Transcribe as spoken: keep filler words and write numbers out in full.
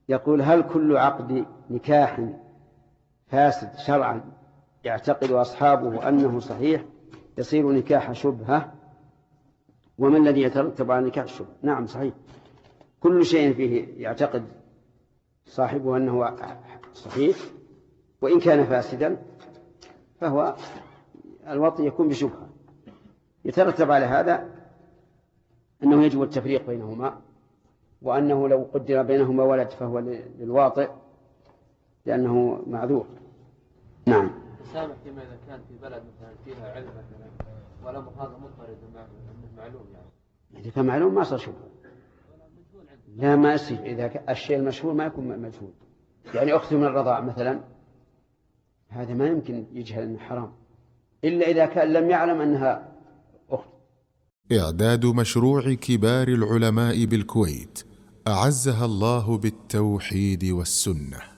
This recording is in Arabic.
يقول: هل كل عقد نكاح فاسد شرعا يعتقد أصحابه أنه صحيح يصير نكاح شبهة؟ وما الذي يترتب على نكاح الشبهة؟ نعم صحيح، كل شيء فيه يعتقد صاحبه أنه صحيح وإن كان فاسدا فهو الوطء يكون بشبهة. يترتب على هذا أنه يجب التفريق بينهما، وأنه لو قدر بينهما ولد فهو للواطئ لأنه معذور. نعم. سامح فيما إذا كان في بلد مثلا فيها علم مثلا والأمر هذا مضطرد معلوم، يعني إذا كان معلوم ما صار شبهة. لا ما يصير، إذا كان الشيء المشهور ما يكون مجهول. يعني أخت من الرضاع مثلا هذا ما يمكن يجهل أنه حرام إلا إذا كان لم يعلم أنها أخت. إعداد مشروع كبار العلماء بالكويت أعزها الله بالتوحيد والسنة.